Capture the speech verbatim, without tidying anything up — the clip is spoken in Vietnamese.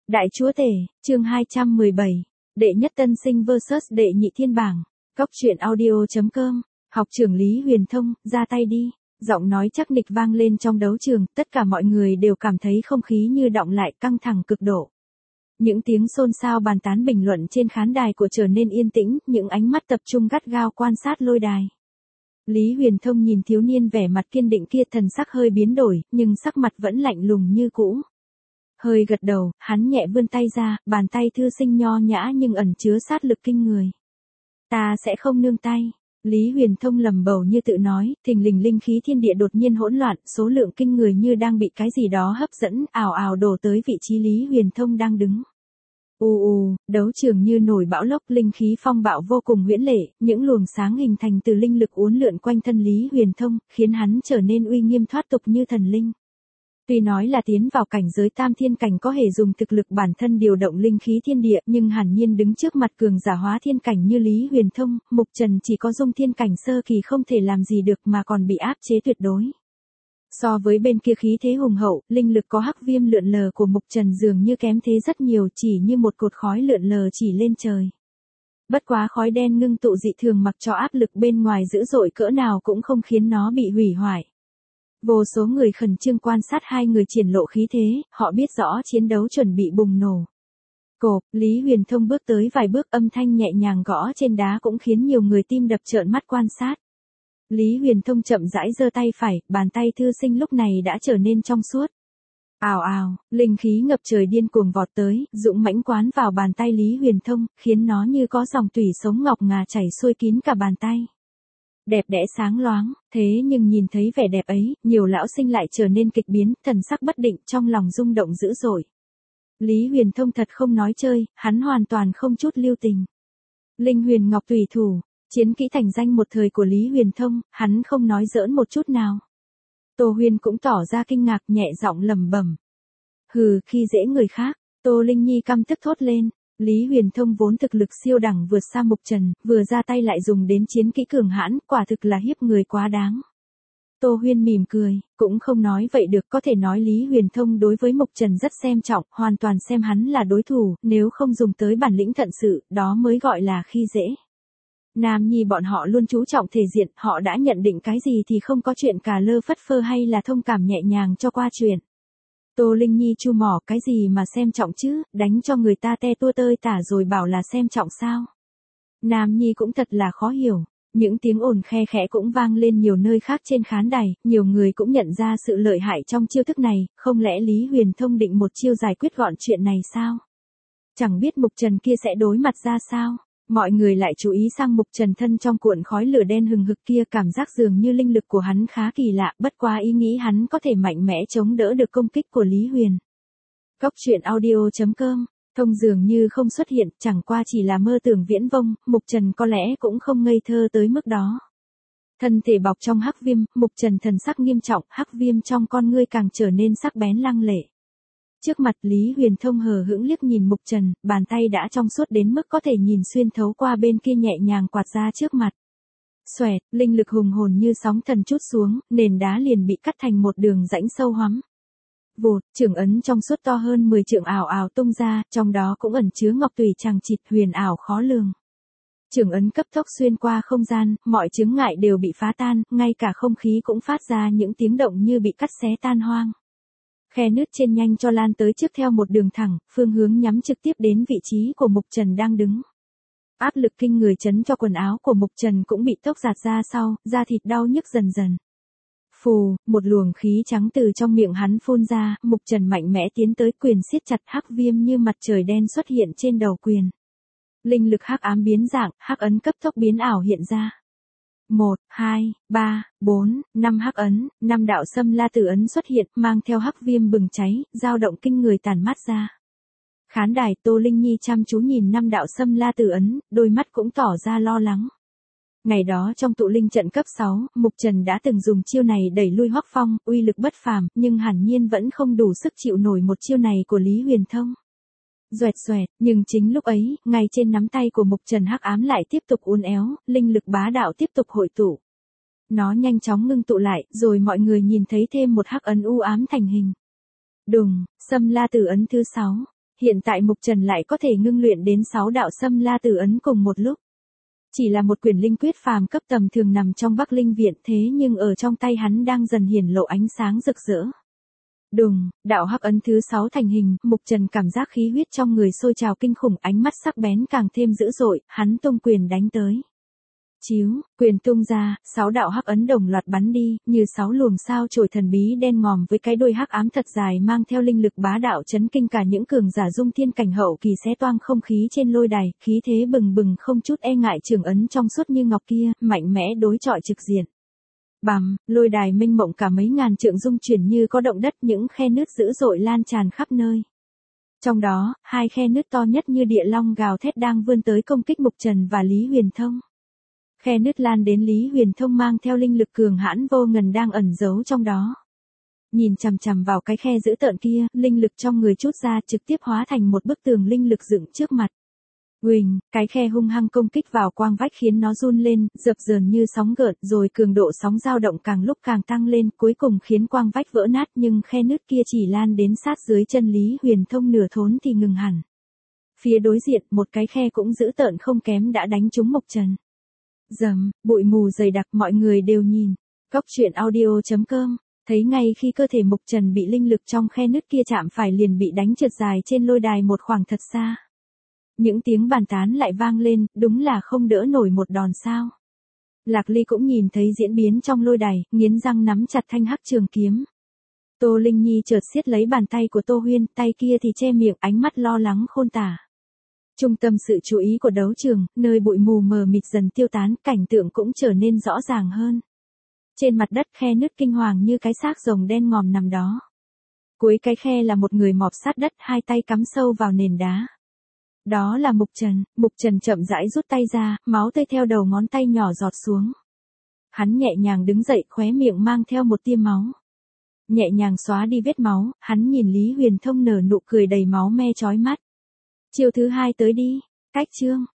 Đại chúa tể, chương hai trăm mười bảy, đệ nhất tân sinh versus đệ nhị thiên bảng. Cóc truyện audio.com, học trưởng Lý Huyền Thông, ra tay đi. Giọng nói chắc nịch vang lên trong đấu trường, tất cả mọi người đều cảm thấy không khí như đọng lại, căng thẳng cực độ. Những tiếng xôn xao bàn tán bình luận trên khán đài của trở nên yên tĩnh, những ánh mắt tập trung gắt gao quan sát lôi đài. Lý Huyền Thông nhìn thiếu niên vẻ mặt kiên định kia, thần sắc hơi biến đổi, nhưng sắc mặt vẫn lạnh lùng như cũ. Hơi gật đầu, hắn nhẹ vươn tay ra, bàn tay thư sinh nho nhã nhưng ẩn chứa sát lực kinh người. Ta sẽ không nương tay. Lý Huyền Thông lẩm bẩm như tự nói, thình lình linh khí thiên địa đột nhiên hỗn loạn, số lượng kinh người như đang bị cái gì đó hấp dẫn, ào ào đổ tới vị trí Lý Huyền Thông đang đứng. U u, đấu trường như nổi bão lốc, linh khí phong bạo vô cùng huyễn lệ, những luồng sáng hình thành từ linh lực uốn lượn quanh thân Lý Huyền Thông, khiến hắn trở nên uy nghiêm thoát tục như thần linh. Tuy nói là tiến vào cảnh giới tam thiên cảnh có thể dùng thực lực bản thân điều động linh khí thiên địa, nhưng hẳn nhiên đứng trước mặt cường giả hóa thiên cảnh như Lý Huyền Thông, Mục Trần chỉ có dung thiên cảnh sơ kỳ không thể làm gì được mà còn bị áp chế tuyệt đối. So với bên kia khí thế hùng hậu, linh lực có hắc viêm lượn lờ của Mục Trần dường như kém thế rất nhiều, chỉ như một cột khói lượn lờ chỉ lên trời. Bất quá khói đen ngưng tụ dị thường mặc cho áp lực bên ngoài dữ dội cỡ nào cũng không khiến nó bị hủy hoại. Vô số người khẩn trương quan sát hai người triển lộ khí thế, họ biết rõ chiến đấu chuẩn bị bùng nổ. Cộp, Lý Huyền Thông bước tới vài bước, âm thanh nhẹ nhàng gõ trên đá cũng khiến nhiều người tim đập trợn mắt quan sát. Lý Huyền Thông chậm rãi giơ tay phải, bàn tay thư sinh lúc này đã trở nên trong suốt. Ào ào, linh khí ngập trời điên cuồng vọt tới, dũng mãnh quán vào bàn tay Lý Huyền Thông, khiến nó như có dòng thủy sống ngọc ngà chảy xuôi kín cả bàn tay. Đẹp đẽ sáng loáng, thế nhưng nhìn thấy vẻ đẹp ấy, nhiều lão sinh lại trở nên kịch biến, thần sắc bất định, trong lòng rung động dữ dội. Lý Huyền Thông thật không nói chơi, hắn hoàn toàn không chút lưu tình. Linh Huyền Ngọc tùy thủ, chiến kỹ thành danh một thời của Lý Huyền Thông, hắn không nói giỡn một chút nào. Tô Huyên cũng tỏ ra kinh ngạc, nhẹ giọng lẩm bẩm. Hừ, khi dễ người khác, Tô Linh Nhi căm tức thốt lên. Lý Huyền Thông vốn thực lực siêu đẳng vượt xa Mục Trần, vừa ra tay lại dùng đến chiến kỹ cường hãn, quả thực là hiếp người quá đáng. Tô Huyên mỉm cười, cũng không nói vậy được, có thể nói Lý Huyền Thông đối với Mục Trần rất xem trọng, hoàn toàn xem hắn là đối thủ, nếu không dùng tới bản lĩnh thận sự, đó mới gọi là khi dễ. Nam nhi bọn họ luôn chú trọng thể diện, họ đã nhận định cái gì thì không có chuyện cà lơ phất phơ hay là thông cảm nhẹ nhàng cho qua chuyện. Tô Linh Nhi chu mỏ, cái gì mà xem trọng chứ, đánh cho người ta te tua tơi tả rồi bảo là xem trọng sao. Nam Nhi cũng thật là khó hiểu, những tiếng ồn khe khẽ cũng vang lên nhiều nơi khác trên khán đài, nhiều người cũng nhận ra sự lợi hại trong chiêu thức này, không lẽ Lý Huyền Thông định một chiêu giải quyết gọn chuyện này sao? Chẳng biết Mục Trần kia sẽ đối mặt ra sao? Mọi người lại chú ý sang Mục Trần thân trong cuộn khói lửa đen hừng hực kia, cảm giác dường như linh lực của hắn khá kỳ lạ, bất quá ý nghĩ hắn có thể mạnh mẽ chống đỡ được công kích của Lý Huyền. Cóc truyện audio.com, Thông dường như không xuất hiện, chẳng qua chỉ là mơ tưởng viễn vông, Mục Trần có lẽ cũng không ngây thơ tới mức đó. Thân thể bọc trong hắc viêm, Mục Trần thần sắc nghiêm trọng, hắc viêm trong con ngươi càng trở nên sắc bén lăng lệ. Trước mặt Lý Huyền Thông hờ hững liếc nhìn Mục Trần, bàn tay đã trong suốt đến mức có thể nhìn xuyên thấu qua bên kia nhẹ nhàng quạt ra trước mặt. Xoẹt, linh lực hùng hồn như sóng thần trút xuống, nền đá liền bị cắt thành một đường rãnh sâu hoắm. Vụt, chưởng ấn trong suốt to hơn mười trượng ảo ảo tung ra, trong đó cũng ẩn chứa ngọc tùy chằng chịt huyền ảo khó lường. Chưởng ấn cấp tốc xuyên qua không gian, mọi chướng ngại đều bị phá tan, ngay cả không khí cũng phát ra những tiếng động như bị cắt xé tan hoang. Khe nứt trên nhanh cho lan tới trước theo một đường thẳng, phương hướng nhắm trực tiếp đến vị trí của Mục Trần đang đứng. Áp lực kinh người chấn cho quần áo của Mục Trần cũng bị tốc giạt ra sau, da thịt đau nhức dần dần. Phù, một luồng khí trắng từ trong miệng hắn phun ra, Mục Trần mạnh mẽ tiến tới, quyền siết chặt, hắc viêm như mặt trời đen xuất hiện trên đầu quyền. Linh lực hắc ám biến dạng, hắc ấn cấp tốc biến ảo hiện ra. một, hai, ba, bốn, năm hắc ấn, năm đạo xâm la tử ấn xuất hiện, mang theo hắc viêm bừng cháy, dao động kinh người tản mát ra. Khán đài, Tô Linh Nhi chăm chú nhìn năm đạo xâm la tử ấn, đôi mắt cũng tỏ ra lo lắng. Ngày đó trong tụ linh trận cấp sáu, Mục Trần đã từng dùng chiêu này đẩy lui Hoắc Phong, uy lực bất phàm, nhưng hẳn nhiên vẫn không đủ sức chịu nổi một chiêu này của Lý Huyền Thông. Xoẹt xoẹt, nhưng chính lúc ấy, ngay trên nắm tay của Mục Trần hắc ám lại tiếp tục uốn éo, linh lực bá đạo tiếp tục hội tụ. Nó nhanh chóng ngưng tụ lại, rồi mọi người nhìn thấy thêm một hắc ấn u ám thành hình. Đùng, xâm la tử ấn thứ sáu. Hiện tại Mục Trần lại có thể ngưng luyện đến sáu đạo Xâm La Tử ấn cùng một lúc. Chỉ là một quyển linh quyết phàm cấp tầm thường nằm trong Bắc Linh viện, thế nhưng ở trong tay hắn đang dần hiển lộ ánh sáng rực rỡ. Đùng, đạo hắc ấn thứ sáu thành hình, Mục Trần cảm giác khí huyết trong người sôi trào kinh khủng, ánh mắt sắc bén càng thêm dữ dội, hắn tung quyền đánh tới. Chiếu, quyền tung ra, sáu đạo hắc ấn đồng loạt bắn đi, như sáu luồng sao chổi thần bí đen ngòm với cái đuôi hắc ám thật dài mang theo linh lực bá đạo chấn kinh cả những cường giả dung thiên cảnh hậu kỳ, xé toang không khí trên lôi đài, khí thế bừng bừng không chút e ngại, trường ấn trong suốt như ngọc kia, mạnh mẽ đối chọi trực diện. Bằm, lôi đài mênh mộng cả mấy ngàn trượng rung chuyển như có động đất, những khe nứt dữ dội lan tràn khắp nơi. Trong đó, hai khe nứt to nhất như địa long gào thét đang vươn tới công kích Mục Trần và Lý Huyền Thông. Khe nứt lan đến Lý Huyền Thông mang theo linh lực cường hãn vô ngần đang ẩn giấu trong đó. Nhìn chằm chằm vào cái khe dữ tợn kia, linh lực trong người trút ra trực tiếp hóa thành một bức tường linh lực dựng trước mặt. Uỳnh, cái khe hung hăng công kích vào quang vách khiến nó run lên, dập dờn như sóng gợn, rồi cường độ sóng dao động càng lúc càng tăng lên, cuối cùng khiến quang vách vỡ nát, nhưng khe nứt kia chỉ lan đến sát dưới chân Lý Huyền Thông nửa thốn thì ngừng hẳn. Phía đối diện, một cái khe cũng dữ tợn không kém đã đánh trúng Mục Trần. Rầm, bụi mù dày đặc, mọi người đều nhìn. Cóc truyện audio chấm com, thấy ngay khi cơ thể Mục Trần bị linh lực trong khe nứt kia chạm phải liền bị đánh trượt dài trên lôi đài một khoảng thật xa. Những tiếng bàn tán lại vang lên, đúng là không đỡ nổi một đòn sao. Lạc Ly cũng nhìn thấy diễn biến trong lôi đài, nghiến răng nắm chặt thanh hắc trường kiếm. Tô Linh Nhi chợt siết lấy bàn tay của Tô Huyên, tay kia thì che miệng, ánh mắt lo lắng khôn tả. Trung tâm sự chú ý của đấu trường, nơi bụi mù mờ mịt dần tiêu tán, cảnh tượng cũng trở nên rõ ràng hơn. Trên mặt đất khe nứt kinh hoàng như cái xác rồng đen ngòm nằm đó. Cuối cái khe là một người mọp sát đất, hai tay cắm sâu vào nền đá. Đó là Mục Trần. Mục Trần chậm rãi rút tay ra, máu tươi theo đầu ngón tay nhỏ giọt xuống. Hắn nhẹ nhàng đứng dậy, khóe miệng mang theo một tia máu. Nhẹ nhàng xóa đi vết máu, hắn nhìn Lý Huyền Thông nở nụ cười đầy máu me chói mắt. Chiêu thứ hai tới đi. Cách chương.